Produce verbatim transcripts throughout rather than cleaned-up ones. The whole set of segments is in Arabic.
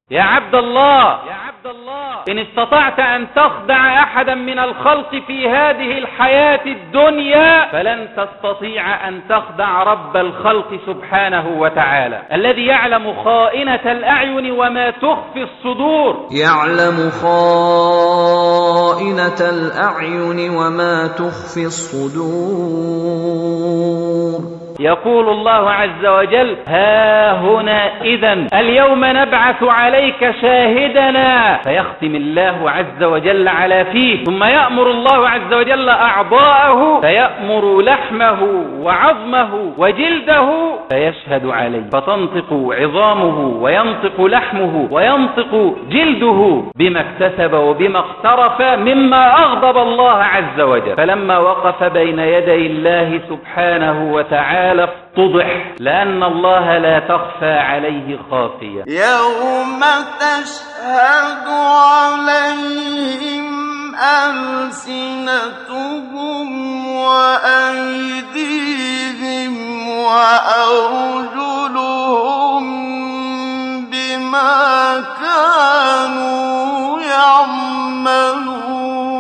يا عبد الله إن استطعت أن تخدع أحدا من الخلق في هذه الحياة الدنيا فلن تستطيع أن تخدع رب الخلق سبحانه وتعالى الذي يعلم خائنة الأعين وما تخفي الصدور. يعلم خائنة الأعين وما تخفي الصدور. يقول الله عز وجل: ها هنا إذن اليوم نبعث عليك شاهدنا، فيختم الله عز وجل على فيه، ثم يأمر الله عز وجل أعضاءه فيأمر لحمه وعظمه وجلده فيشهد عليه، فتنطق عظامه وينطق لحمه وينطق جلده بما اكتسب وبما اقترف مما أغضب الله عز وجل. فلما وقف بين يدي الله سبحانه وتعالى افتضح، لأن الله لا تخفى عليه خافية. يوم تشهد عليهم ألسنتهم وأيديهم وأرجلهم بما كانوا يعملون.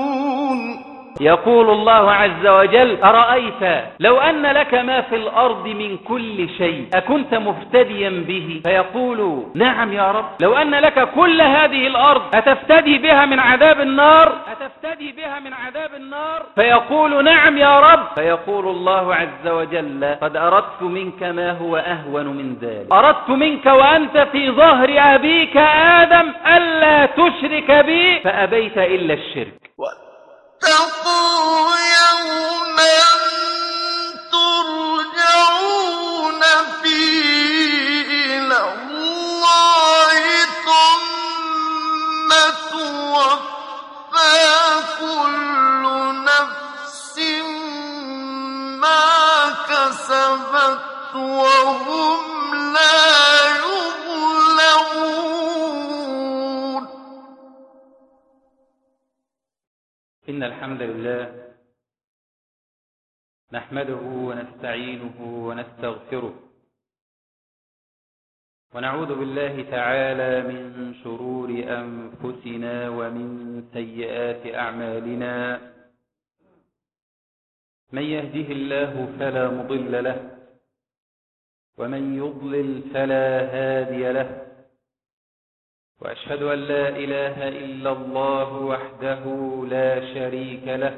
يقول الله عز وجل: أرأيت لو أن لك ما في الأرض من كل شيء أكنت مفتديا به؟ فيقول: نعم يا رب. لو أن لك كل هذه الأرض أتفتدي بها من عذاب النار؟ أتفتدي بها من عذاب النار؟ فيقول: نعم يا رب. فيقول الله عز وجل: قد أردت منك ما هو أهون من ذلك، أردت منك وأنت في ظهر أبيك آدم ألا تشرك بي فأبيت إلا الشرك. اتقوا يوما ترجعون فيه إلى الله ثم توفى كل نفس ما كسبت وهم لا يظلمون. إن الحمد لله نحمده ونستعينه ونستغفره ونعوذ بالله تعالى من شرور أنفسنا ومن سيئات أعمالنا. من يهده الله فلا مضل له ومن يضلل فلا هادي له، وأشهد أن لا إله إلا الله وحده لا شريك له،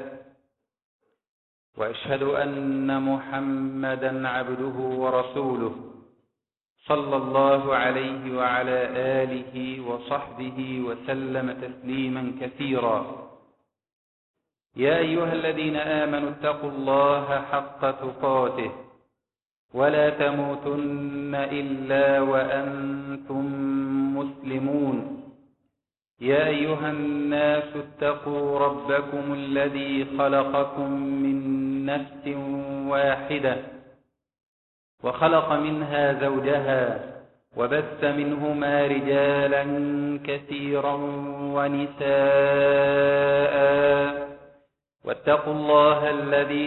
وأشهد أن محمدا عبده ورسوله صلى الله عليه وعلى آله وصحبه وسلم تسليما كثيرا. يا أيها الذين آمنوا اتقوا الله حق تقاته ولا تموتن إلا وأنتم مسلمون. يا أيها الناس اتقوا ربكم الذي خلقكم من نفس واحدة وخلق منها زوجها وبث منهما رجالا كثيرا ونساء، واتقوا الله الذي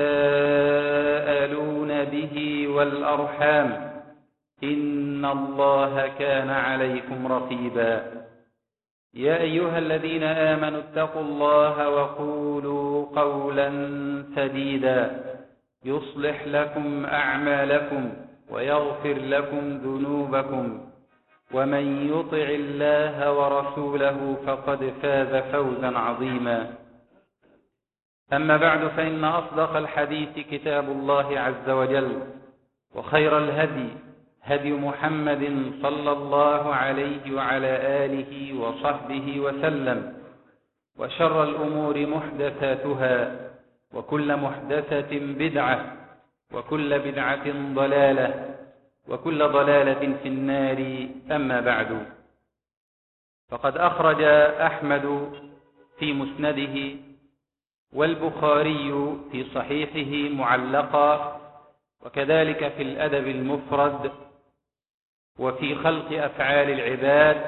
تساءلون به والأرحام إن الله كان عليكم رقيبا. يا أيها الذين آمنوا اتقوا الله وقولوا قولا سديدا يصلح لكم أعمالكم ويغفر لكم ذنوبكم، ومن يطع الله ورسوله فقد فاز فوزا عظيما. أما بعد، فإن أصدق الحديث كتاب الله عز وجل، وخير الهدي هدي محمد صلى الله عليه وعلى آله وصحبه وسلم، وشر الأمور محدثاتها، وكل محدثة بدعة، وكل بدعة ضلالة، وكل ضلالة في النار. أما بعد، فقد أخرج أحمد في مسنده والبخاري في صحيحه معلقا، وكذلك في الأدب المفرد وفي خلق أفعال العباد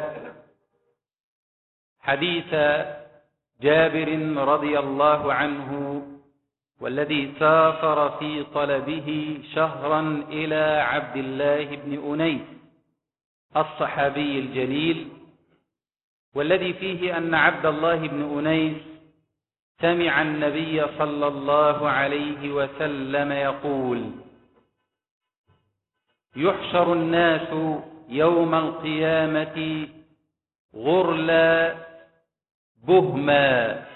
حديث جابر رضي الله عنه، والذي سافر في طلبه شهرا إلى عبد الله بن أنيس الصحابي الجليل والذي فيه أن عبد الله بن أنيس سمع النبي صلى الله عليه وسلم يقول: يحشر الناس يوم القيامة غرلا بهما.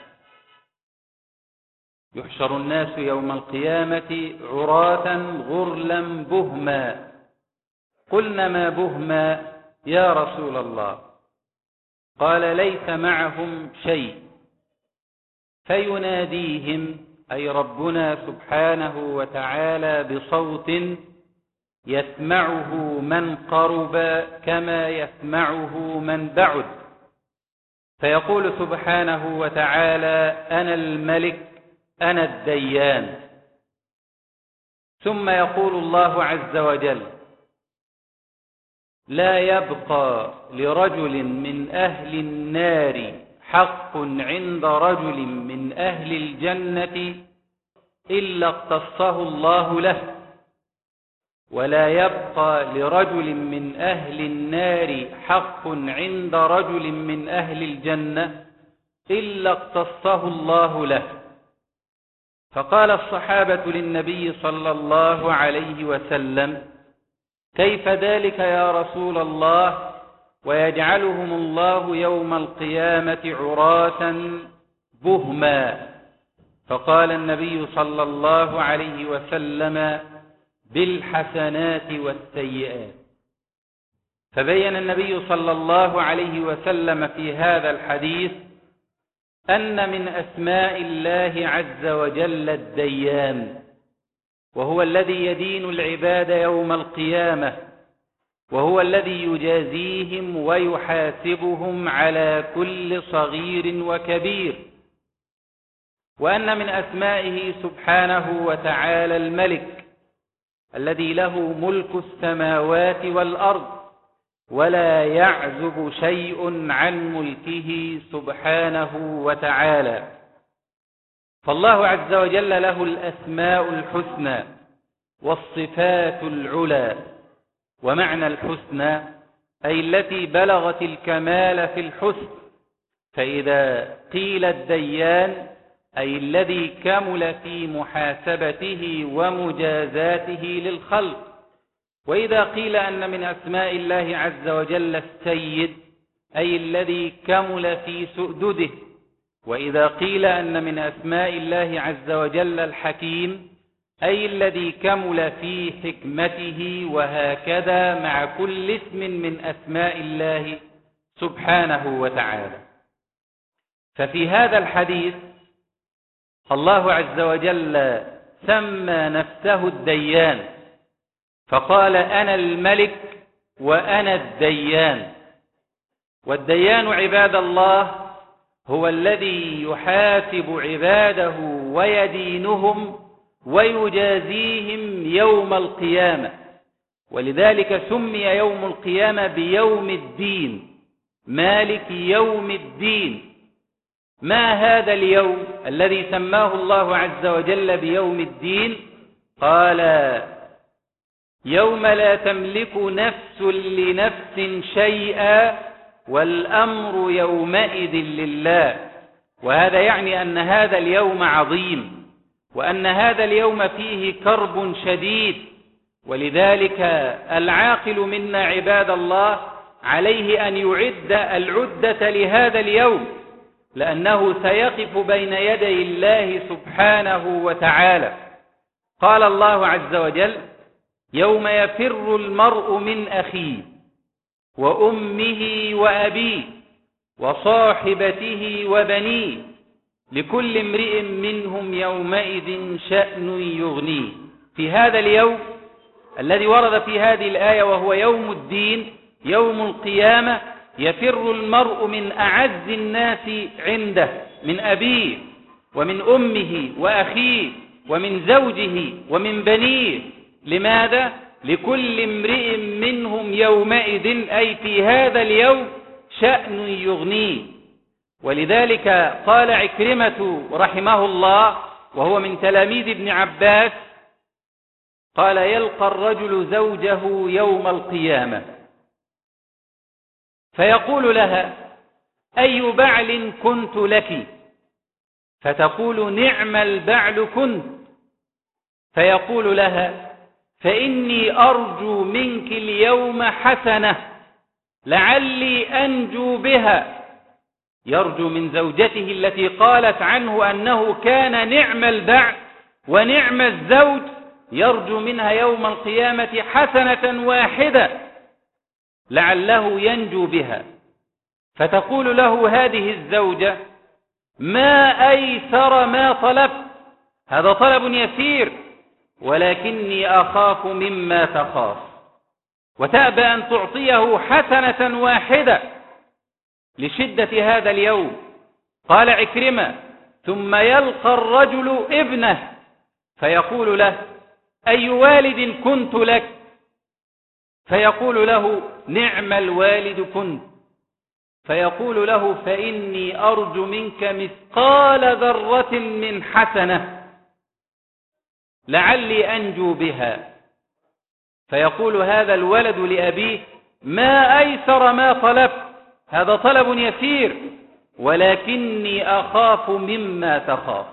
يحشر الناس يوم القيامة عراة غرلا بهما. قلنا: ما بهما يا رسول الله؟ قال: ليس معهم شيء. فيناديهم أي ربنا سبحانه وتعالى بصوت يسمعه من قرب كما يسمعه من بعد، فيقول سبحانه وتعالى: أنا الملك أنا الديان. ثم يقول الله عز وجل: لا يبقى لرجل من أهل النار حق عند رجل من أهل الجنة إلا اقتصه الله له، ولا يبقى لرجل من أهل النار حق عند رجل من أهل الجنة إلا اقتصه الله له. فقال الصحابة للنبي صلى الله عليه وسلم: كيف ذلك يا رسول الله، ويجعلهم الله يوم القيامة عراة بهما؟ فقال النبي صلى الله عليه وسلم: بالحسنات والسيئات. فبين النبي صلى الله عليه وسلم في هذا الحديث أن من أسماء الله عز وجل الديان، وهو الذي يدين العباد يوم القيامة، وهو الذي يجازيهم ويحاسبهم على كل صغير وكبير. وأن من أسمائه سبحانه وتعالى الملك الذي له ملك السماوات والأرض، ولا يعزب شيء عن ملكه سبحانه وتعالى. فالله عز وجل له الأسماء الحسنى والصفات العلى. ومعنى الحسنى أي التي بلغت الكمال في الحسن. فإذا قيل الديان أي الذي كمل في محاسبته ومجازاته للخلق. وإذا قيل أن من أسماء الله عز وجل السيد أي الذي كمل في سؤدده. وإذا قيل أن من أسماء الله عز وجل الحكيم أي الذي كمل في حكمته. وهكذا مع كل اسم من أسماء الله سبحانه وتعالى. ففي هذا الحديث الله عز وجل سمى نفسه الديان، فقال: أنا الملك وأنا الديان. والديان عباد الله هو الذي يحاسب عباده ويدينهم ويجازيهم يوم القيامة. ولذلك سمي يوم القيامة بيوم الدين، مالك يوم الدين. ما هذا اليوم الذي سماه الله عز وجل بيوم الدين؟ قال: يوم لا تملك نفس لنفس شيئا والأمر يومئذ لله. وهذا يعني أن هذا اليوم عظيم، وأن هذا اليوم فيه كرب شديد. ولذلك العاقل منا عباد الله عليه أن يعد العدة لهذا اليوم، لأنه سيقف بين يدي الله سبحانه وتعالى. قال الله عز وجل: يوم يفر المرء من أخيه وأمه وأبيه وصاحبته وبنيه لكل امرئ منهم يومئذ شأن يغنيه. في هذا اليوم الذي ورد في هذه الآية وهو يوم الدين، يوم القيامة، يفر المرء من أعز الناس عنده، من أبيه ومن أمه وأخيه ومن زوجه ومن بنيه. لماذا؟ لكل امرئ منهم يومئذ أي في هذا اليوم شأن يغنيه. ولذلك قال عكرمة رحمه الله وهو من تلاميذ ابن عباس، قال: يلقى الرجل زوجه يوم القيامة فيقول لها: أي بعل كنت لك؟ فتقول نعم البعل كنت. فيقول لها فإني أرجو منك اليوم حسنة لعلي أنجو بها. يرجو من زوجته التي قالت عنه أنه كان نعم البعل ونعم الزوج، يرجو منها يوم القيامة حسنة واحدة لعله ينجو بها. فتقول له هذه الزوجة ما أيسر ما طلبت، هذا طلب يسير ولكني أخاف مما تخاف، وتأبى أن تعطيه حسنة واحدة لشدة هذا اليوم. قال عكرمة ثم يلقى الرجل ابنه فيقول له أي والد كنت لك؟ فيقول له نعم الوالد كنت. فيقول له فإني أرجو منك مثقال ذرة من حسنة لعلي أنجو بها. فيقول هذا الولد لأبيه ما أيسر ما طلبت، هذا طلب يسير ولكني أخاف مما تخاف.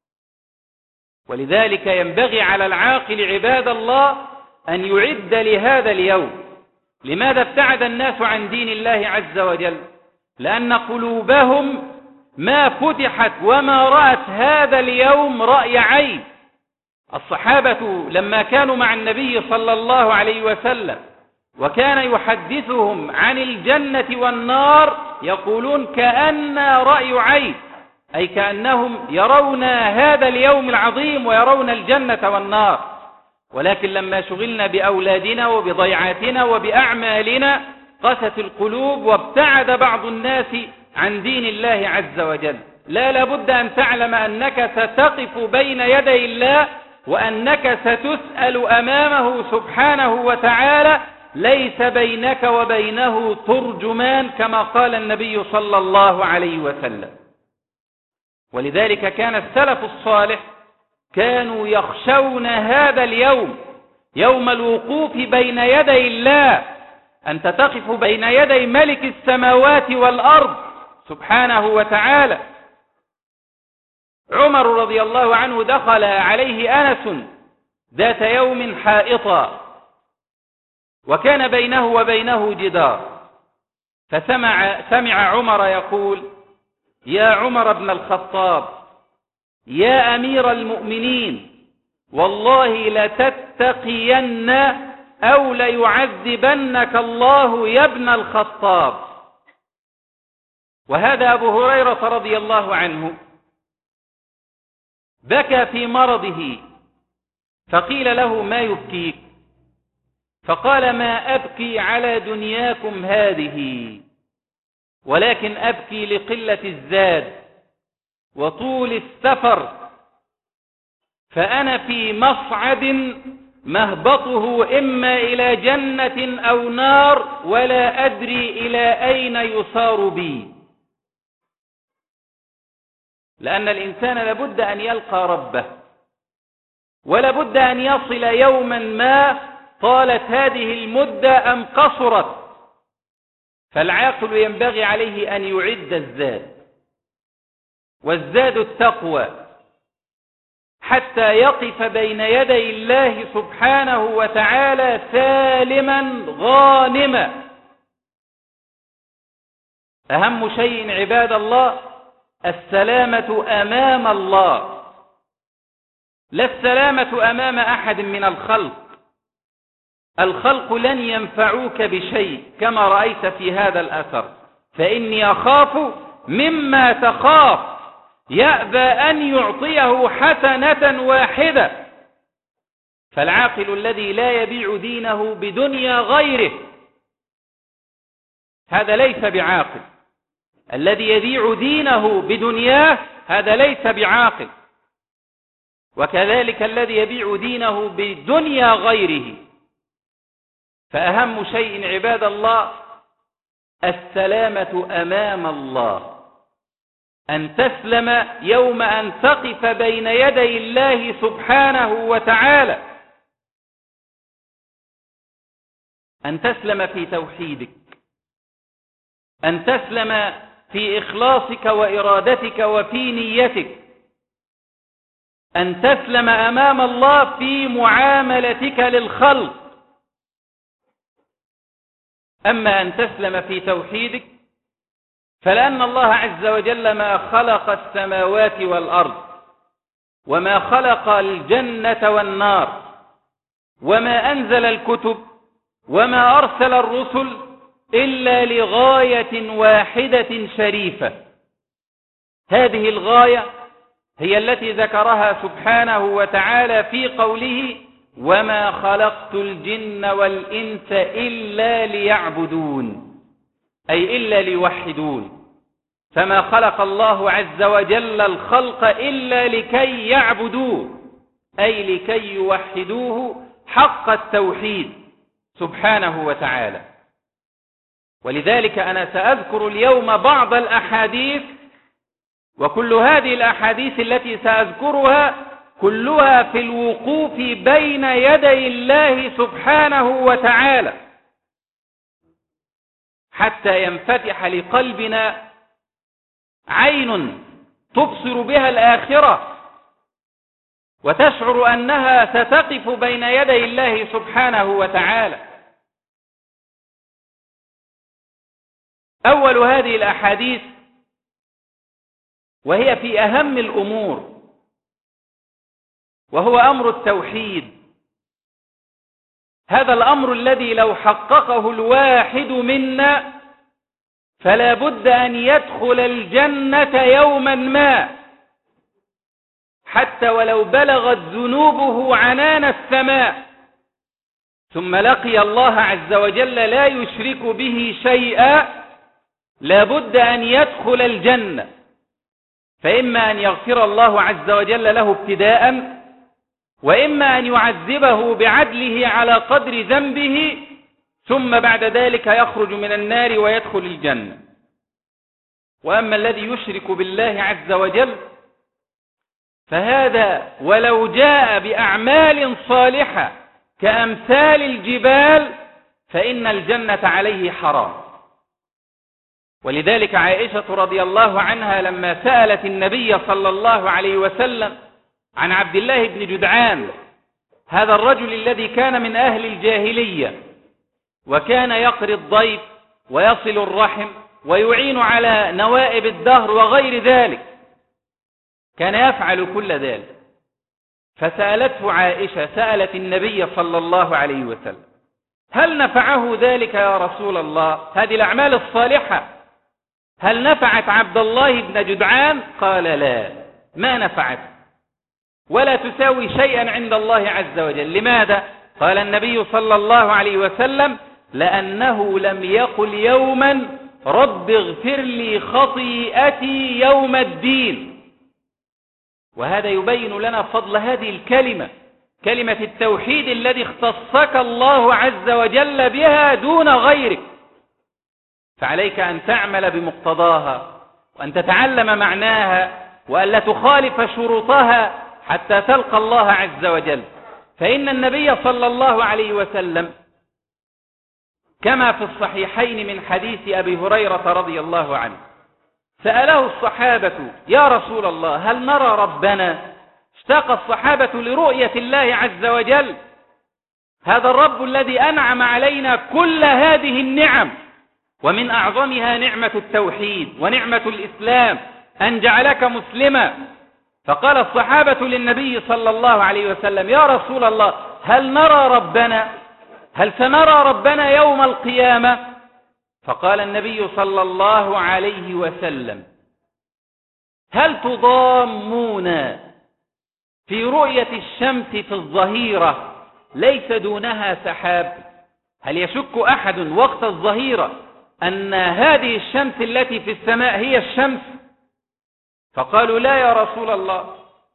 ولذلك ينبغي على العاقل عباد الله أن يعد لهذا اليوم. لماذا ابتعد الناس عن دين الله عز وجل؟ لأن قلوبهم ما فتحت وما رأت هذا اليوم رأي عين. الصحابة لما كانوا مع النبي صلى الله عليه وسلم وكان يحدثهم عن الجنة والنار يقولون كأن رأي عين، أي كأنهم يرون هذا اليوم العظيم ويرون الجنة والنار. ولكن لما شغلنا بأولادنا وبضيعاتنا وبأعمالنا قست القلوب وابتعد بعض الناس عن دين الله عز وجل. لا لابد أن تعلم أنك ستقف بين يدي الله وأنك ستسأل أمامه سبحانه وتعالى، ليس بينك وبينه ترجمان كما قال النبي صلى الله عليه وسلم. ولذلك كان السلف الصالح كانوا يخشون هذا اليوم، يوم الوقوف بين يدي الله، أنت تقف بين يدي ملك السماوات والأرض سبحانه وتعالى. عمر رضي الله عنه دخل عليه أنس ذات يوم حائطا وكان بينه وبينه جدار، فسمع سمع عمر يقول يا عمر بن الخطاب يا أمير المؤمنين والله لتتقين أو ليعذبنك الله يا ابن الخطاب. وهذا أبو هريرة رضي الله عنه بكى في مرضه فقيل له ما يبكيك؟ فقال ما أبكي على دنياكم هذه ولكن أبكي لقلة الزاد وطول السفر، فأنا في مصعد مهبطه إما إلى جنة أو نار ولا أدري إلى أين يصار بي. لأن الإنسان لابد أن يلقى ربه، ولابد أن يصل يوما ما طالت هذه المدة أم قصرت. فالعاقل ينبغي عليه أن يعد الزاد، والزاد التقوى، حتى يقف بين يدي الله سبحانه وتعالى سالما غانما. أهم شيء عباد الله السلامة أمام الله، لا السلامة أمام أحد من الخلق. الخلق لن ينفعوك بشيء كما رأيت في هذا الأثر، فإني أخاف مما تخاف، يأبى أن يعطيه حسنة واحدة. فالعاقل الذي لا يبيع دينه بدنيا غيره هذا ليس بعاقل، الذي يبيع دينه بدنياه هذا ليس بعاقل، وكذلك الذي يبيع دينه بدنيا غيره. فأهم شيء عباد الله السلامة أمام الله، أن تسلم يوم أن تقف بين يدي الله سبحانه وتعالى، أن تسلم في توحيدك، أن تسلم في إخلاصك وإرادتك وفي نيتك، أن تسلم أمام الله في معاملتك للخلق. أما أن تسلم في توحيدك فلأن الله عز وجل ما خلق السماوات والأرض وما خلق الجنة والنار وما أنزل الكتب وما أرسل الرسل إلا لغاية واحدة شريفة. هذه الغاية هي التي ذكرها سبحانه وتعالى في قوله: وما خلقت الجن والإنس إلا ليعبدون، أي إلا ليوحدون. فما خلق الله عز وجل الخلق إلا لكي يعبدوه، أي لكي يوحدوه حق التوحيد سبحانه وتعالى. ولذلك أنا سأذكر اليوم بعض الأحاديث، وكل هذه الأحاديث التي سأذكرها كلها في الوقوف بين يدي الله سبحانه وتعالى، حتى ينفتح لقلبنا عين تبصر بها الآخرة وتشعر أنها ستقف بين يدي الله سبحانه وتعالى. أول هذه الأحاديث وهي في أهم الأمور، وهو أمر التوحيد. هذا الأمر الذي لو حققه الواحد منا فلا بد أن يدخل الجنة يوما ما، حتى ولو بلغت ذنوبه عنان السماء، ثم لقي الله عز وجل لا يشرك به شيئا، لا بد أن يدخل الجنة. فإما أن يغفر الله عز وجل له ابتداء، وإما أن يعذبه بعدله على قدر ذنبه، ثم بعد ذلك يخرج من النار ويدخل الجنة. وأما الذي يشرك بالله عز وجل فهذا ولو جاء بأعمال صالحة كأمثال الجبال فإن الجنة عليه حرام. ولذلك عائشة رضي الله عنها لما سألت النبي صلى الله عليه وسلم عن عبد الله بن جدعان، هذا الرجل الذي كان من أهل الجاهلية وكان يقري الضيف ويصل الرحم ويعين على نوائب الدهر وغير ذلك، كان يفعل كل ذلك. فسألته عائشة، سألت النبي صلى الله عليه وسلم: هل نفعه ذلك يا رسول الله؟ هذه الأعمال الصالحة هل نفعت عبد الله بن جدعان؟ قال: لا، ما نفعت ولا تساوي شيئا عند الله عز وجل. لماذا؟ قال النبي صلى الله عليه وسلم: لأنه لم يقل يوما رب اغفر لي خطيئتي يوم الدين. وهذا يبين لنا فضل هذه الكلمة، كلمة التوحيد الذي اختصك الله عز وجل بها دون غيرك. فعليك أن تعمل بمقتضاها، وأن تتعلم معناها، وأن لا تخالف شروطها حتى تلقى الله عز وجل. فإن النبي صلى الله عليه وسلم كما في الصحيحين من حديث أبي هريرة رضي الله عنه سأله الصحابة: يا رسول الله هل نرى ربنا؟ اشتاق الصحابة لرؤية الله عز وجل، هذا الرب الذي أنعم علينا كل هذه النعم، ومن أعظمها نعمة التوحيد ونعمة الإسلام، أن جعلك مسلما. فقال الصحابة للنبي صلى الله عليه وسلم: يا رسول الله هل نرى ربنا؟ هل سنرى ربنا يوم القيامة؟ فقال النبي صلى الله عليه وسلم: هل تضامون في رؤية الشمس في الظهيرة ليس دونها سحاب؟ هل يشك أحد وقت الظهيرة أن هذه الشمس التي في السماء هي الشمس؟ فقالوا: لا يا رسول الله.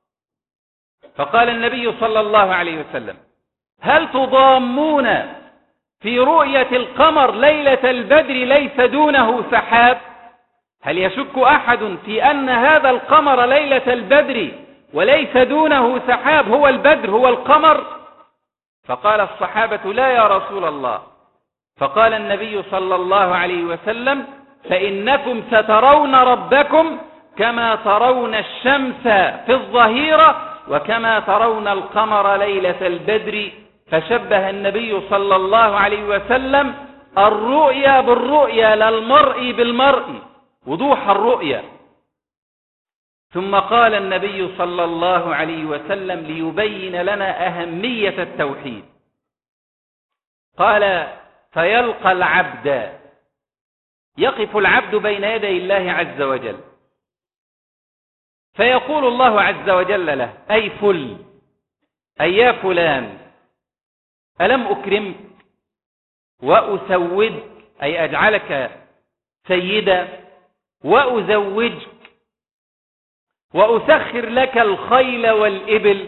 فقال النبي صلى الله عليه وسلم: هل تضامون في رؤية القمر ليلة البدر ليس دونه سحاب؟ هل يشك أحد في أن هذا القمر ليلة البدر وليس دونه سحاب هو البدر هو القمر؟ فقال الصحابة: لا يا رسول الله. فقال النبي صلى الله عليه وسلم: فإنكم سترون ربكم كما ترون الشمس في الظهيرة وكما ترون القمر ليلة البدر. فشبه النبي صلى الله عليه وسلم الرؤيا بالرؤيا لا المرء بالمرء، وضوح الرؤيا. ثم قال النبي صلى الله عليه وسلم ليبين لنا أهمية التوحيد، قال: فيلقى العبد، يقف العبد بين يدي الله عز وجل، فيقول الله عز وجل له: أي فل، أي يا فلان، ألم أكرمك وأسودك، أي أجعلك سيدا، وأزوجك، وأسخر لك الخيل والإبل،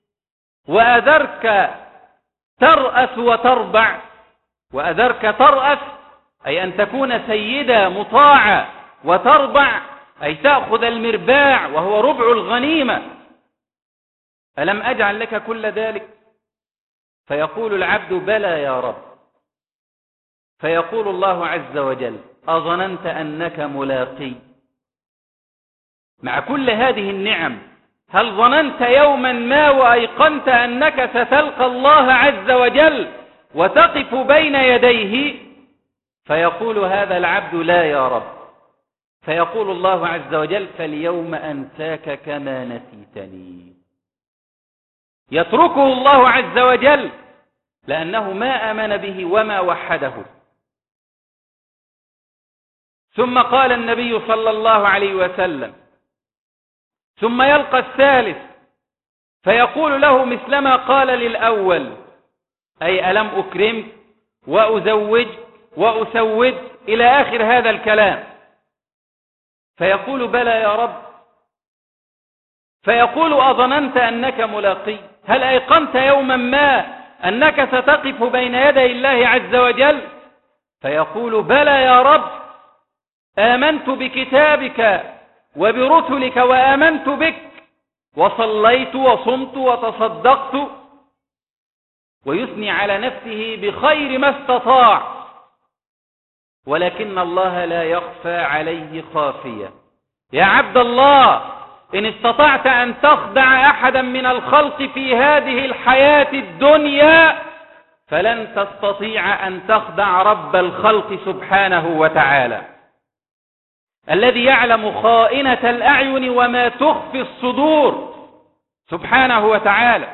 وأذرك ترأس وتربع. وأذرك ترأس أي أن تكون سيدة مطاعة، وتربع أي تأخذ المرباع وهو ربع الغنيمة. ألم أجعل لك كل ذلك؟ فيقول العبد: بلى يا رب. فيقول الله عز وجل: أظننت أنك ملاقي؟ مع كل هذه النعم هل ظننت يوما ما وأيقنت أنك ستلقى الله عز وجل وتقف بين يديه؟ فيقول هذا العبد: لا يا رب. فيقول الله عز وجل: فاليوم أنساك كما نسيتني. يتركه الله عز وجل لأنه ما آمن به وما وحده. ثم قال النبي صلى الله عليه وسلم: ثم يلقى الثالث فيقول له مثلما قال للأول، أي ألم أكرمك وأزوج وأسود إلى آخر هذا الكلام. فيقول: بلى يا رب. فيقول: أظننت أنك ملاقي؟ هل أيقنت يوما ما أنك ستقف بين يدي الله عز وجل؟ فيقول: بلى يا رب، آمنت بكتابك وبرسلك وآمنت بك، وصليت وصمت وتصدقت. ويثني على نفسه بخير ما استطاع، ولكن الله لا يخفى عليه خافية. يا عبد الله، إن استطعت أن تخدع أحدا من الخلق في هذه الحياة الدنيا فلن تستطيع أن تخدع رب الخلق سبحانه وتعالى، الذي يعلم خائنة الأعين وما تخفي الصدور سبحانه وتعالى.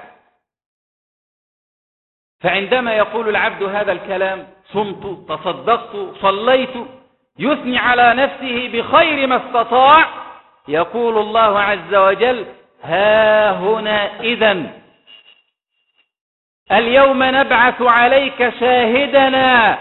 فعندما يقول العبد هذا الكلام: صمت، تصدقت، صليت، يثني على نفسه بخير ما استطاع، يقول الله عز وجل: ها هنا إذن اليوم نبعث عليك شاهدنا.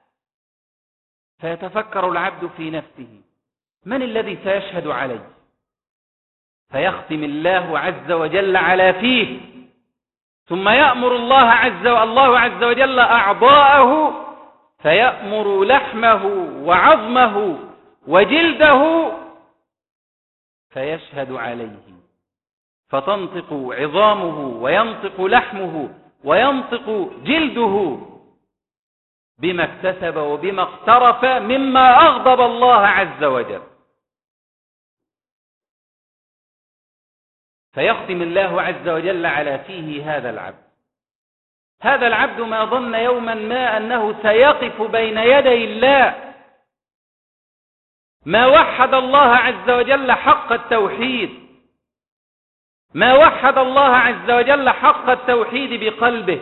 فيتفكر العبد في نفسه: من الذي سيشهد علي؟ فيختم الله عز وجل على فيه، ثم يأمر الله عز الله عز وجل أعضاءه، فيأمر لحمه وعظمه وجلده فيشهد عليه، فتنطق عظامه وينطق لحمه وينطق جلده بما اكتسب وبما اقترف مما أغضب الله عز وجل. فيختم الله عز وجل على فيه هذا العبد. هذا العبد ما ظن يوما ما أنه سيقف بين يدي الله، ما وحد الله عز وجل حق التوحيد، ما وحد الله عز وجل حق التوحيد بقلبه،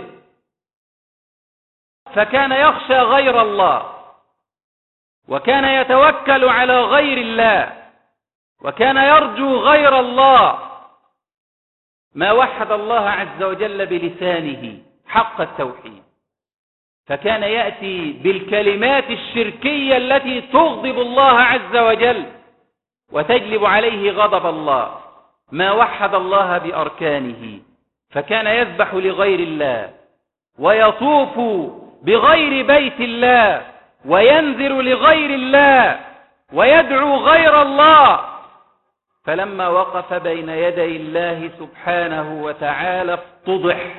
فكان يخشى غير الله، وكان يتوكل على غير الله، وكان يرجو غير الله. ما وحد الله عز وجل بلسانه حق التوحيد، فكان يأتي بالكلمات الشركية التي تغضب الله عز وجل وتجلب عليه غضب الله. ما وحد الله بأركانه، فكان يذبح لغير الله، ويطوف بغير بيت الله، وينذر لغير الله، ويدعو غير الله. فلما وقف بين يدي الله سبحانه وتعالى افتضح،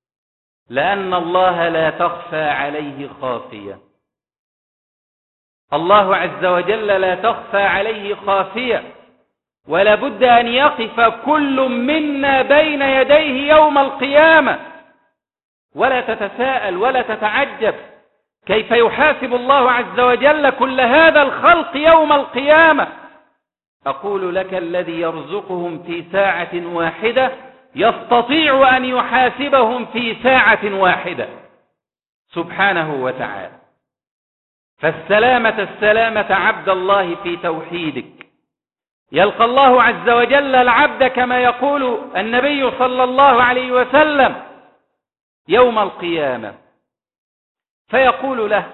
لأن الله لا تخفى عليه خافية. الله عز وجل لا تخفى عليه خافية، ولا بد أن يقف كل منا بين يديه يوم القيامة، ولا تتساءل ولا تتعجب كيف يحاسب الله عز وجل كل هذا الخلق يوم القيامة. أقول لك الذي يرزقهم في ساعة واحدة يستطيع أن يحاسبهم في ساعة واحدة سبحانه وتعالى. فالسلامة السلامة عبد الله في توحيدك. يلقى الله عز وجل العبد كما يقول النبي صلى الله عليه وسلم يوم القيامة فيقول له: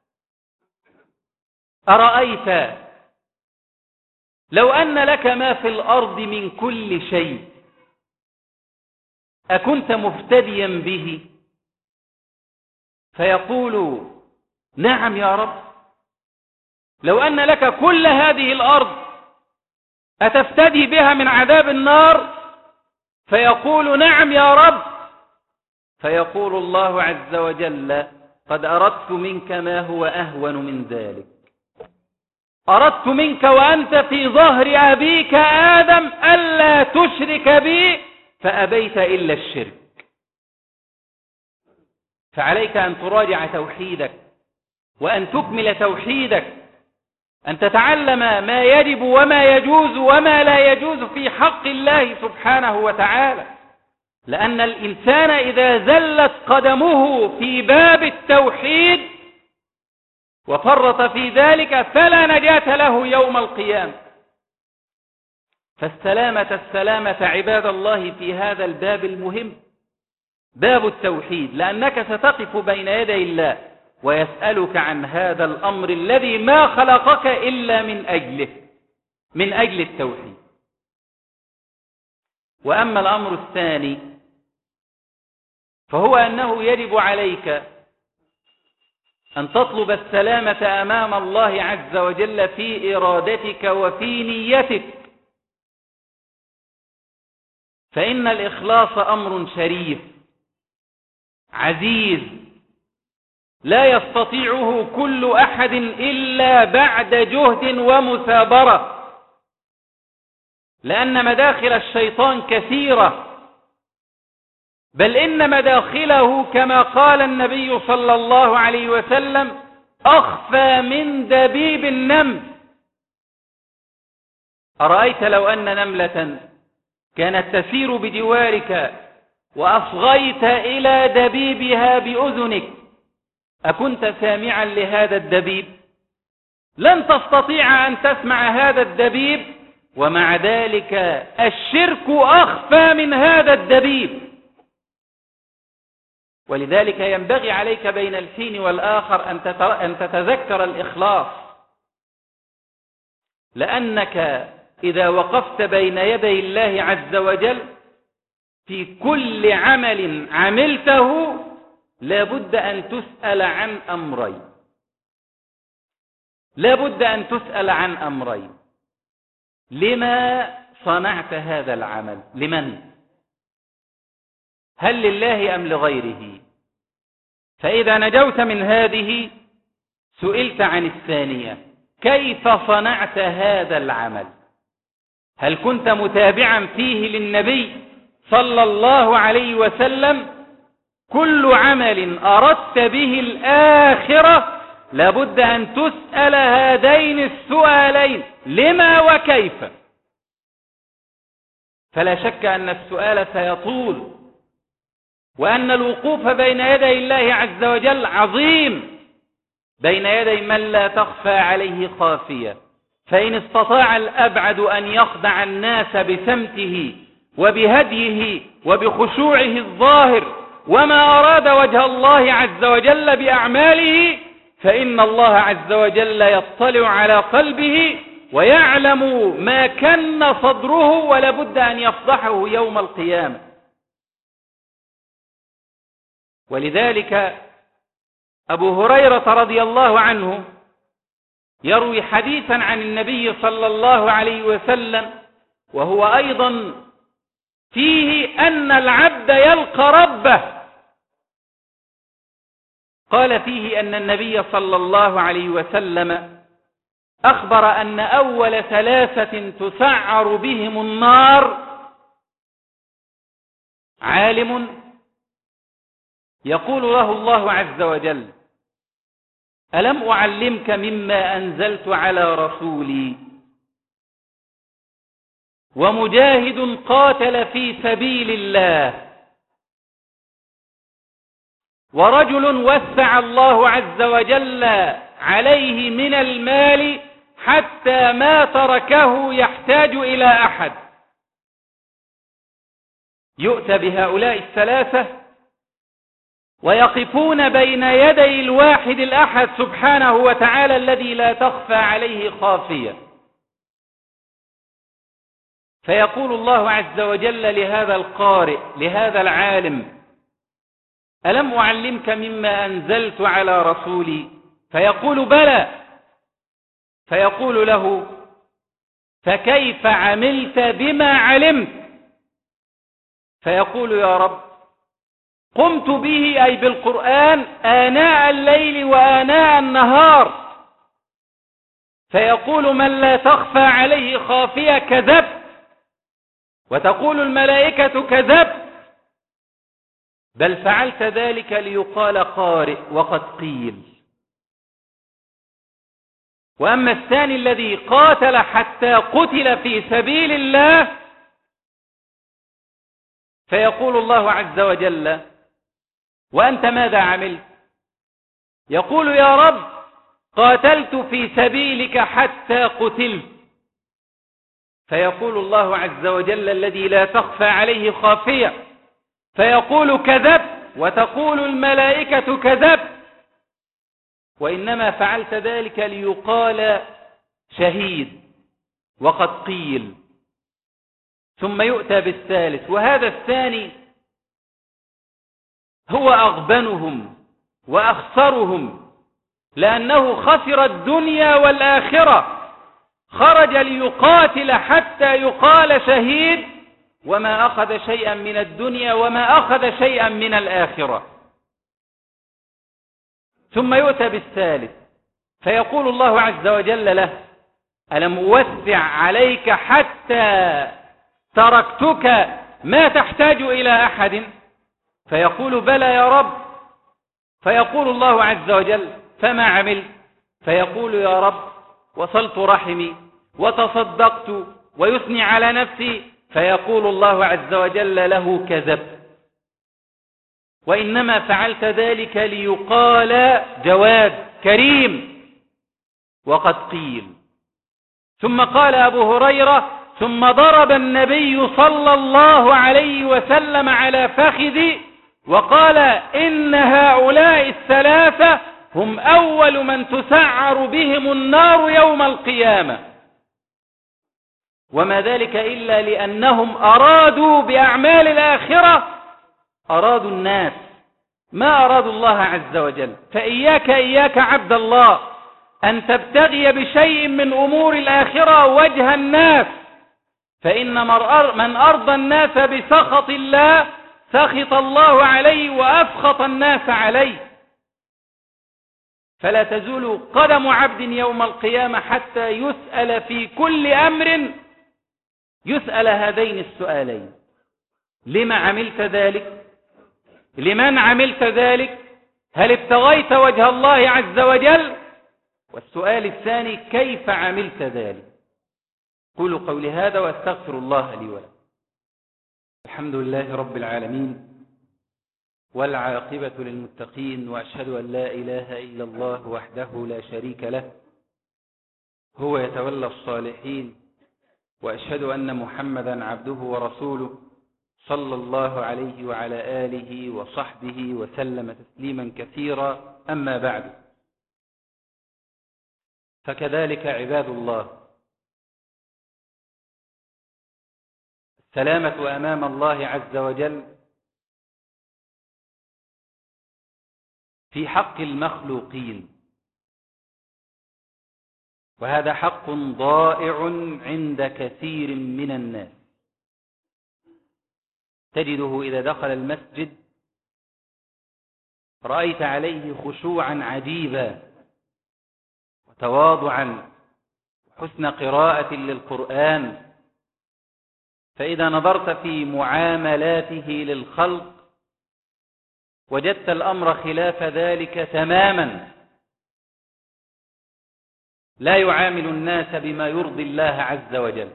أرأيت لو أن لك ما في الأرض من كل شيء أكنت مفتديا به؟ فيقول: نعم يا رب. لو أن لك كل هذه الأرض أتفتدي بها من عذاب النار؟ فيقول: نعم يا رب. فيقول الله عز وجل: قد أردت منك ما هو أهون من ذلك. أردت منك وأنت في ظهر أبيك آدم ألا تشرك بي فأبيت إلا الشرك. فعليك أن تراجع توحيدك، وأن تكمل توحيدك، أن تتعلم ما يجب وما يجوز وما لا يجوز في حق الله سبحانه وتعالى. لأن الإنسان إذا زلت قدمه في باب التوحيد وفرط في ذلك فلا نجاة له يوم القيامة. فالسلامة السلامة عباد الله في هذا الباب المهم، باب التوحيد، لأنك ستقف بين يدي الله ويسألك عن هذا الأمر الذي ما خلقك إلا من أجله، من أجل التوحيد. وأما الأمر الثاني فهو أنه يجب عليك أن تطلب السلامة أمام الله عز وجل في إرادتك وفي نيتك، فإن الإخلاص أمر شريف عزيز لا يستطيعه كل أحد إلا بعد جهد ومثابرة، لأن مداخل الشيطان كثيرة، بل إن مداخله كما قال النبي صلى الله عليه وسلم أخفى من دبيب النمل. أرأيت لو أن نملة كانت تسير بجوارك وأصغيت إلى دبيبها بأذنك أكنت سامعا لهذا الدبيب؟ لن تستطيع أن تسمع هذا الدبيب، ومع ذلك الشرك أخفى من هذا الدبيب. ولذلك ينبغي عليك بين الحين والآخر أن تتذكر الإخلاص، لأنك إذا وقفت بين يدي الله عز وجل في كل عمل عملته لابد أن تسأل عن أمرين، لابد أن تسأل عن أمرين: لما صنعت هذا العمل؟ لمن؟ هل لله أم لغيره؟ فإذا نجوت من هذه سئلت عن الثانية: كيف صنعت هذا العمل؟ هل كنت متابعا فيه للنبي صلى الله عليه وسلم؟ كل عمل أردت به الآخرة لابد أن تسأل هذين السؤالين: لما وكيف. فلا شك أن السؤال سيطول، وأن الوقوف بين يدي الله عز وجل عظيم، بين يدي من لا تخفى عليه خافية. فإن استطاع الأبعد أن يخدع الناس بسمته وبهديه وبخشوعه الظاهر وما أراد وجه الله عز وجل بأعماله، فإن الله عز وجل يطلع على قلبه ويعلم ما كن صدره ولابد أن يفضحه يوم القيامة. ولذلك أبو هريرة رضي الله عنه يروي حديثا عن النبي صلى الله عليه وسلم، وهو أيضا فيه أن العبد يلقى ربه. قال فيه أن النبي صلى الله عليه وسلم أخبر أن أول ثلاثة تسعر بهم النار عالم يقول له الله عز وجل: ألم أعلمك مما أنزلت على رسولي؟ ومجاهد قاتل في سبيل الله، ورجل وسع الله عز وجل عليه من المال حتى ما تركه يحتاج إلى أحد. يؤتى بهؤلاء الثلاثة ويقفون بين يدي الواحد الأحد سبحانه وتعالى الذي لا تخفى عليه خافية، فيقول الله عز وجل لهذا القارئ، لهذا العالم: ألم أعلمك مما أنزلت على رسولي؟ فيقول: بلى. فيقول له: فكيف عملت بما علمت؟ فيقول: يا رب، قمت به، أي بالقرآن، آناء الليل وآناء النهار. فيقول: من لا تخفى عليه خافية كذبت. وتقول الملائكة: كذبت، بل فعلت ذلك ليقال قارئ وقد قيل. وأما الثاني الذي قاتل حتى قتل في سبيل الله، فيقول الله عز وجل: وأنت ماذا عملت؟ يقول: يا رب، قاتلت في سبيلك حتى قتلت. فيقول الله عز وجل الذي لا تخفى عليه خافية، فيقول: كذبت. وتقول الملائكة: كذبت، وإنما فعلت ذلك ليقال شهيد وقد قيل. ثم يؤتى بالثالث، وهذا الثاني هو أغبنهم وأخسرهم، لأنه خسر الدنيا والآخرة. خرج ليقاتل حتى يقال شهيد، وما أخذ شيئا من الدنيا وما أخذ شيئا من الآخرة. ثم يؤتى بالثالث، فيقول الله عز وجل له: ألم أوسع عليك حتى تركتك ما تحتاج إلى أحد؟ فيقول: بلى يا رب. فيقول الله عز وجل: فما عملت؟ فيقول: يا رب، وصلت رحمي وتصدقت، ويثني على نفسي. فيقول الله عز وجل له: كذبت، وإنما فعلت ذلك ليقال جواد كريم وقد قيل. ثم قال أبو هريرة: ثم ضرب النبي صلى الله عليه وسلم على فخذي وقال: إن هؤلاء الثلاثة هم أول من تسعر بهم النار يوم القيامة. وما ذلك إلا لأنهم أرادوا بأعمال الآخرة، أرادوا الناس، ما أرادوا الله عز وجل. فإياك إياك عبد الله أن تبتغي بشيء من أمور الآخرة وجه الناس، فإن من أرضى الناس بسخط الله سخط الله عليه وأسخط الناس عليه. فلا تزول قدم عبد يوم القيامة حتى يسأل في كل أمر، يسأل هذين السؤالين: لما عملت ذلك؟ لمن عملت ذلك؟ هل ابتغيت وجه الله عز وجل؟ والسؤال الثاني: كيف عملت ذلك؟ قولوا قولي هذا واستغفر الله لي ولكم. الحمد لله رب العالمين، والعاقبة للمتقين، وأشهد أن لا إله إلا الله وحده لا شريك له، هو يتولى الصالحين، وأشهد أن محمدا عبده ورسوله صلى الله عليه وعلى آله وصحبه وسلم تسليما كثيرا. أما بعد، فكذلك عباد الله، السلامة أمام الله عز وجل في حق المخلوقين، وهذا حق ضائع عند كثير من الناس. تجده إذا دخل المسجد رأيت عليه خشوعا عجيبا وتواضعا حسن قراءة للقرآن، فإذا نظرت في معاملاته للخلق وجدت الأمر خلاف ذلك تماما، لا يعامل الناس بما يرضي الله عز وجل.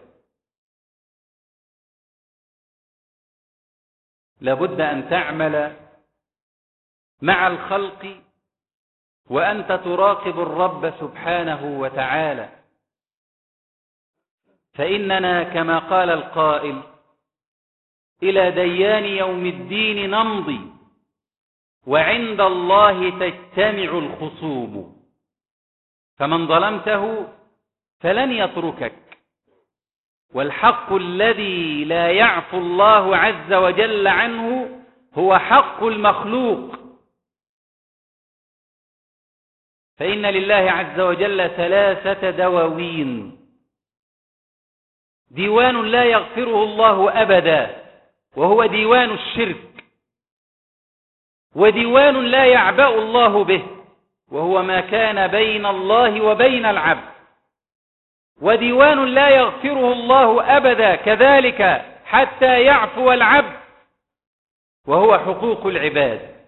لابد أن تعمل مع الخلق وأنت تراقب الرب سبحانه وتعالى، فإننا كما قال القائل إلى ديان يوم الدين نمضي وعند الله تجتمع الخصوم، فمن ظلمته فلن يتركك، والحق الذي لا يعفو الله عز وجل عنه هو حق المخلوق. فإن لله عز وجل ثلاثة دواوين: ديوان لا يغفره الله أبدا وهو ديوان الشرك، وديوان لا يعبأ الله به وهو ما كان بين الله وبين العبد، وديوان لا يغفره الله أبدا كذلك حتى يعفو العبد وهو حقوق العباد.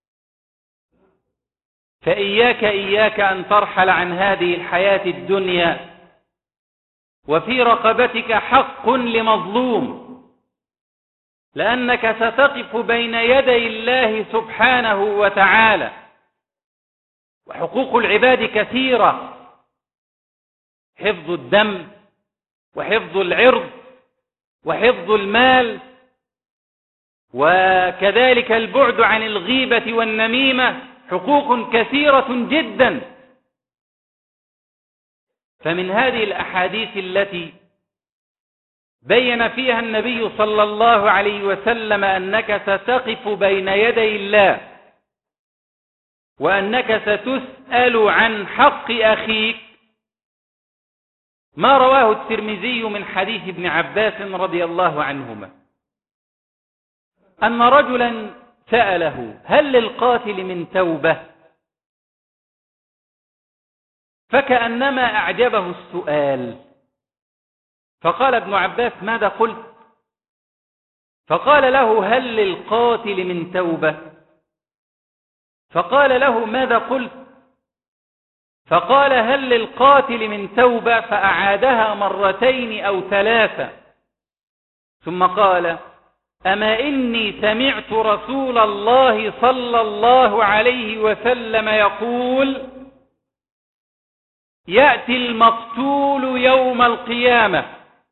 فإياك إياك أن ترحل عن هذه الحياة الدنيا وفي رقبتك حق لمظلوم، لأنك ستقف بين يدي الله سبحانه وتعالى، وحقوق العباد كثيرة: حفظ الدم، وحفظ العرض، وحفظ المال، وكذلك البعد عن الغيبة والنميمة، حقوق كثيرة جدا. فمن هذه الأحاديث التي بين فيها النبي صلى الله عليه وسلم أنك ستقف بين يدي الله وأنك ستسأل عن حق أخيك ما رواه الترمذي من حديث ابن عباس رضي الله عنهما أن رجلا سأله: هل للقاتل من توبة؟ فكأنما أعجبه السؤال، فقال ابن عباس: ماذا قلت؟ فقال له: هل للقاتل من توبة؟ فقال له: ماذا قلت؟ فقال: هل للقاتل من توبة؟ فأعادها مرتين أو ثلاثة، ثم قال: أما إني سمعت رسول الله صلى الله عليه وسلم يقول: يأتي المقتول يوم القيامة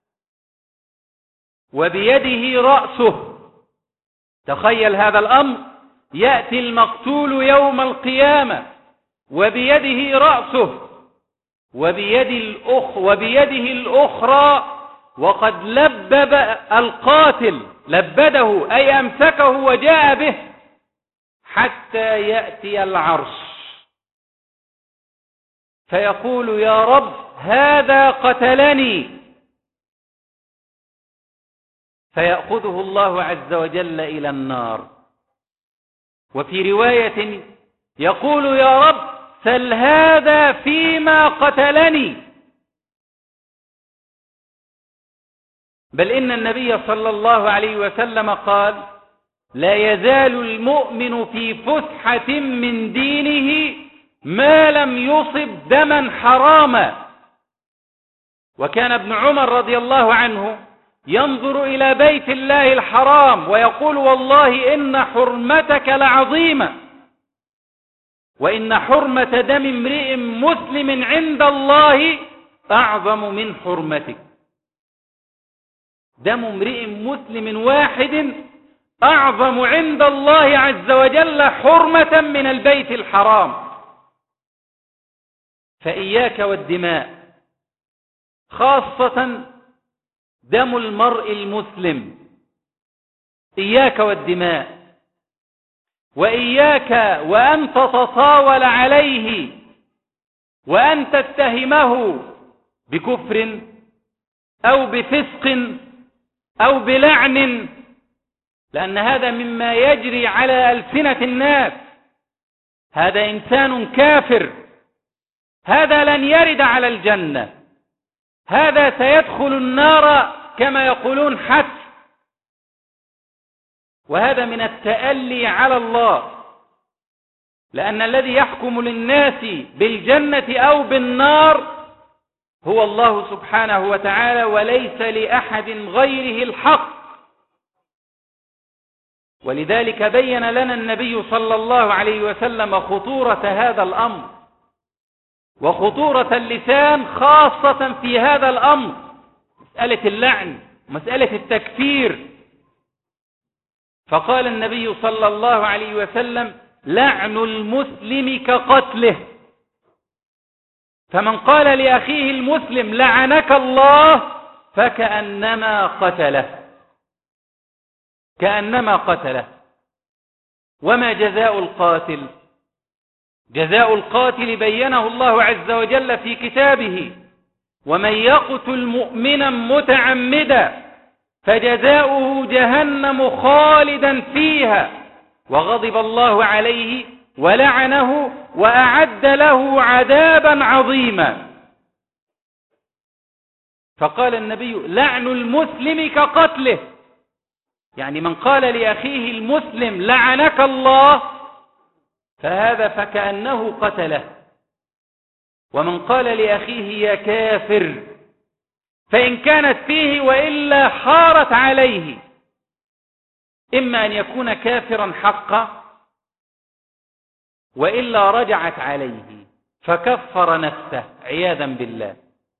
وبيده رأسه. تخيل هذا الأمر: يأتي المقتول يوم القيامة وبيده رأسه وبيد الأخ وبيده الأخرى وقد لبب القاتل، لبده أي أمسكه وجاء به حتى يأتي العرش، فيقول: يا رب هذا قتلني، فيأخذه الله عز وجل إلى النار. وفي رواية يقول: يا رب سل هذا فيما قتلني. بل إن النبي صلى الله عليه وسلم قال: لا يزال المؤمن في فسحة من دينه ما لم يصب دما حراما. وكان ابن عمر رضي الله عنه ينظر إلى بيت الله الحرام ويقول: والله إن حرمتك لعظيمة، وإن حرمة دم امرئ مسلم عند الله أعظم من حرمتك. دم امرئ مسلم واحد أعظم عند الله عز وجل حرمة من البيت الحرام. فإياك والدماء، خاصة دم المرء المسلم، إياك والدماء، وإياك وأن تتطاول عليه وأن تتهمه بكفر أو بفسق أو بلعن، لأن هذا مما يجري على ألسنة الناس: هذا إنسان كافر، هذا لن يرد على الجنة، هذا سيدخل النار كما يقولون حتف. وهذا من التألي على الله، لأن الذي يحكم للناس بالجنة أو بالنار هو الله سبحانه وتعالى، وليس لأحد غيره الحق. ولذلك بين لنا النبي صلى الله عليه وسلم خطورة هذا الأمر، وخطورة اللسان خاصة في هذا الأمر، مسألة اللعن، مسألة التكفير. فقال النبي صلى الله عليه وسلم: لعن المسلم كقتله. فمن قال لأخيه المسلم لعنك الله فكأنما قتله، كأنما قتله. وما جزاء القاتل؟ جزاء القاتل بينه الله عز وجل في كتابه: ومن يقتل مؤمنا متعمدا فجزاؤه جهنم خالدا فيها وغضب الله عليه ولعنه وأعد له عذابا عظيما. فقال النبي: لعن المسلم كقتله، يعني من قال لأخيه المسلم لعنك الله فهذا فكأنه قتله. ومن قال لأخيه يا كافر فإن كانت فيه وإلا حارت عليه، إما أن يكون كافرا حقا وإلا رجعت عليه فكفر نفسه عياذا بالله.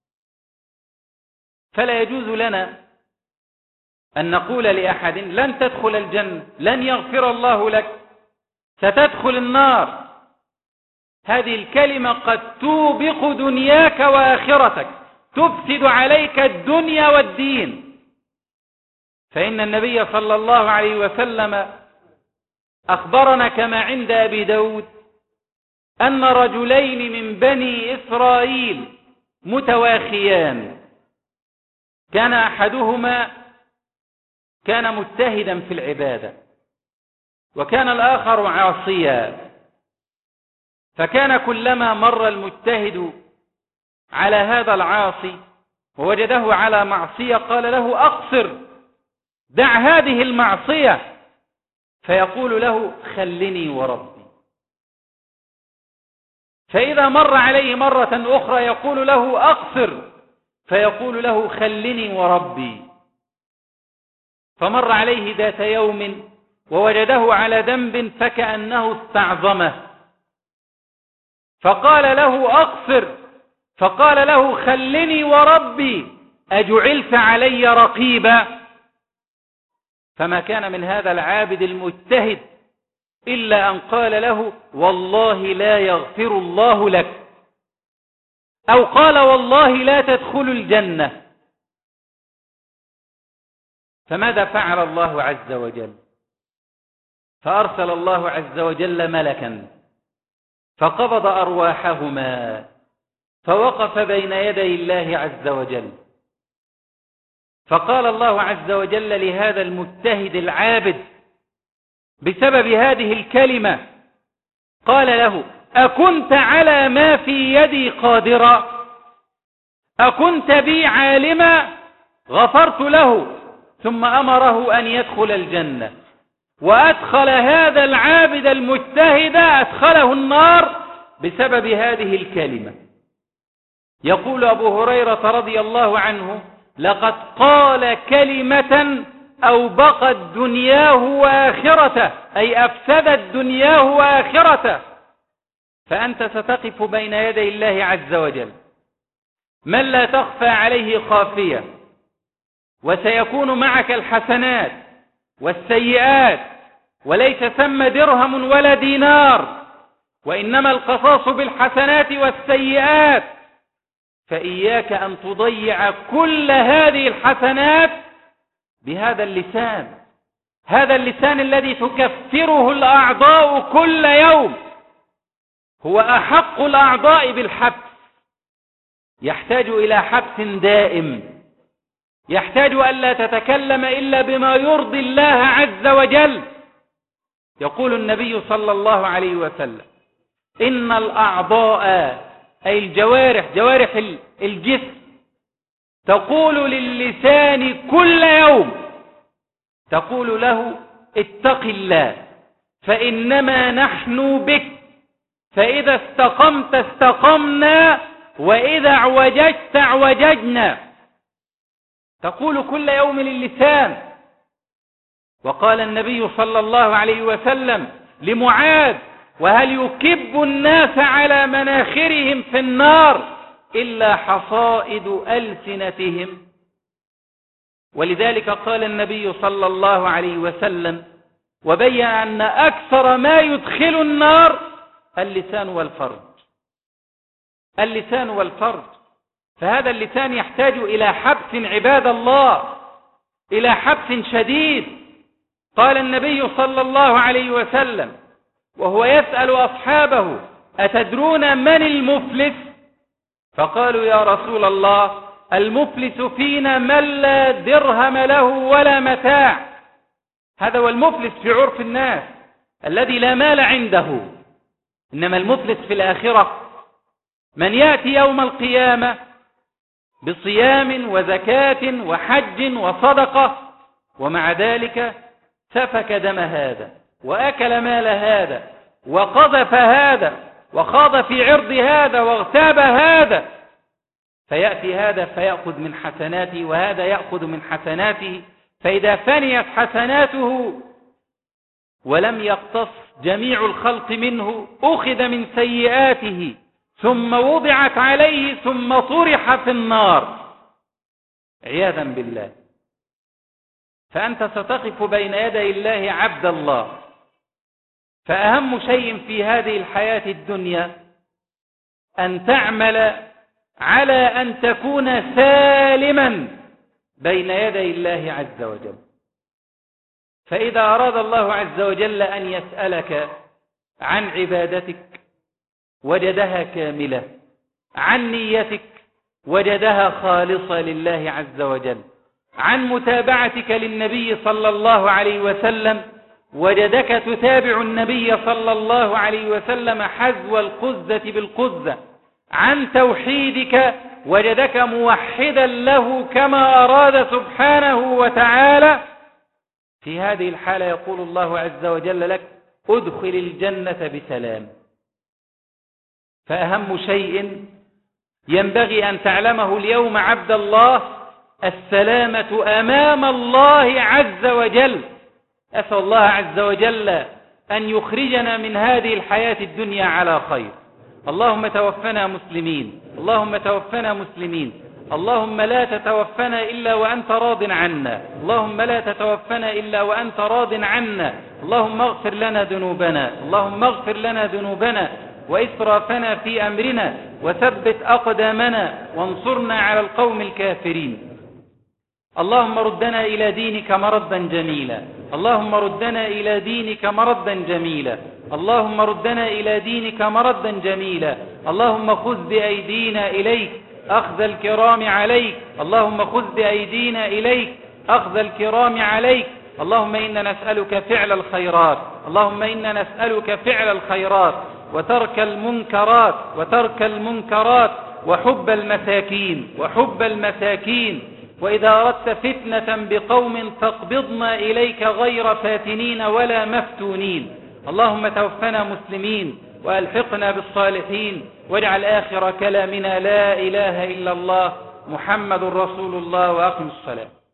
فلا يجوز لنا أن نقول لأحد لن تدخل الجنة، لن يغفر الله لك، ستدخل النار. هذه الكلمة قد توبق دنياك وآخرتك، تفسد عليك الدنيا والدين. فإن النبي صلى الله عليه وسلم أخبرنا كما عند أبي داود أن رجلين من بني إسرائيل متواخيان، كان أحدهما كان مجتهدا في العبادة وكان الآخر عاصيا، فكان كلما مر المجتهد على هذا العاصي ووجده على معصية قال له أقصر، دع هذه المعصية، فيقول له خلني وربي. فإذا مر عليه مرة أخرى يقول له أقصر، فيقول له خلني وربي. فمر عليه ذات يوم ووجده على ذنب فكأنه استعظمه، فقال له أقصر، فقال له خلني وربي أجعلت علي رقيبا. فما كان من هذا العابد المجتهد إلا أن قال له والله لا يغفر الله لك، أو قال والله لا تدخل الجنة. فماذا فعل الله عز وجل؟ فأرسل الله عز وجل ملكا فقبض أرواحهما فوقف بين يدي الله عز وجل، فقال الله عز وجل لهذا المجتهد العابد بسبب هذه الكلمة، قال له أكنت على ما في يدي قادرا؟ أكنت بي عالما؟ غفرت له. ثم أمره أن يدخل الجنة، وأدخل هذا العابد المجتهد أدخله النار بسبب هذه الكلمة. يقول أبو هريرة رضي الله عنه لقد قال كلمة أوبقت دنياه وآخرته، أي أفسدت دنياه وآخرته. فأنت ستقف بين يدي الله عز وجل من لا تخفى عليه خافية، وسيكون معك الحسنات والسيئات، وليس ثم درهم ولا دينار، وإنما القصاص بالحسنات والسيئات. فإياك أن تضيع كل هذه الحسنات بهذا اللسان، هذا اللسان الذي تكفره الأعضاء كل يوم، هو أحق الأعضاء بالحبس، يحتاج إلى حبس دائم، يحتاج ألا تتكلم إلا بما يرضي الله عز وجل. يقول النبي صلى الله عليه وسلم إن الأعضاء أي الجوارح، جوارح الجسم تقول للسان كل يوم، تقول له اتق الله فإنما نحن بك، فإذا استقمت استقمنا وإذا اعوججت اعوججنا. تقول كل يوم للسان. وقال النبي صلى الله عليه وسلم لمعاذ: وهل يكب الناس على مناخرهم في النار إلا حصائد ألسنتهم؟ ولذلك قال النبي صلى الله عليه وسلم وبين أن أكثر ما يدخل النار اللسان والفرج، اللسان والفرج. فهذا اللسان يحتاج إلى حبس عباد الله، إلى حبس شديد. قال النبي صلى الله عليه وسلم وهو يسأل أصحابه: أتدرون من المفلس؟ فقالوا: يا رسول الله، المفلس فينا من لا درهم له ولا متاع. هذا هو المفلس في عرف الناس، الذي لا مال عنده. إنما المفلس في الآخرة من يأتي يوم القيامة بصيام وزكاة وحج وصدقة، ومع ذلك سفك دم هذا وأكل مال هذا وقذف هذا وخاض في عرض هذا واغتاب هذا، فيأتي هذا فيأخذ من حسناته وهذا يأخذ من حسناته، فإذا فنيت حسناته ولم يقتص جميع الخلق منه أخذ من سيئاته ثم وضعت عليه ثم طرح في النار عياذا بالله. فأنت ستقف بين يدي الله عبد الله، فأهم شيء في هذه الحياة الدنيا أن تعمل على أن تكون سالما بين يدي الله عز وجل. فإذا أراد الله عز وجل أن يسألك عن عبادتك وجدها كاملة، عن نيتك وجدها خالصة لله عز وجل، عن متابعتك للنبي صلى الله عليه وسلم وجدك تتابع النبي صلى الله عليه وسلم حذو القزة بالقزة، عن توحيدك وجدك موحدا له كما أراد سبحانه وتعالى. في هذه الحالة يقول الله عز وجل لك: ادخل الجنة بسلام. فأهم شيء ينبغي أن تعلمه اليوم عبد الله السلامة أمام الله عز وجل. أسأل الله عز وجل أن يخرجنا من هذه الحياة الدنيا على خير. اللهم توفنا مسلمين، اللهم توفنا مسلمين، اللهم لا تتوفنا إلا وأنت راض عنا، اللهم لا تتوفنا إلا وأنت راض عنا، اللهم اغفر لنا ذنوبنا، اللهم اغفر لنا ذنوبنا وإسرافنا في أمرنا وثبت أقدامنا وانصرنا على القوم الكافرين. اللهم ردنا إلى دينك مردا جميلا، اللهم ردنا إلى دينك مردا جميلا، اللهم ردنا إلى دينك مردا جميلا. اللهم خذ بأيدينا إليك أخذ الكرام عليك، اللهم خذ بأيدينا إليك أخذ الكرام عليك. اللهم إنا نسألك فعل الخيرات، اللهم إنا نسألك فعل الخيرات وترك المنكرات وترك المنكرات وحب المساكين وحب المساكين. وإذا أردت فتنة بقوم فاقبضنا إليك غير فاتنين ولا مفتونين. اللهم توفنا مسلمين وألحقنا بالصالحين، واجعل آخر كلامنا لا إله إلا الله محمد رسول الله، وأقم الصلاة.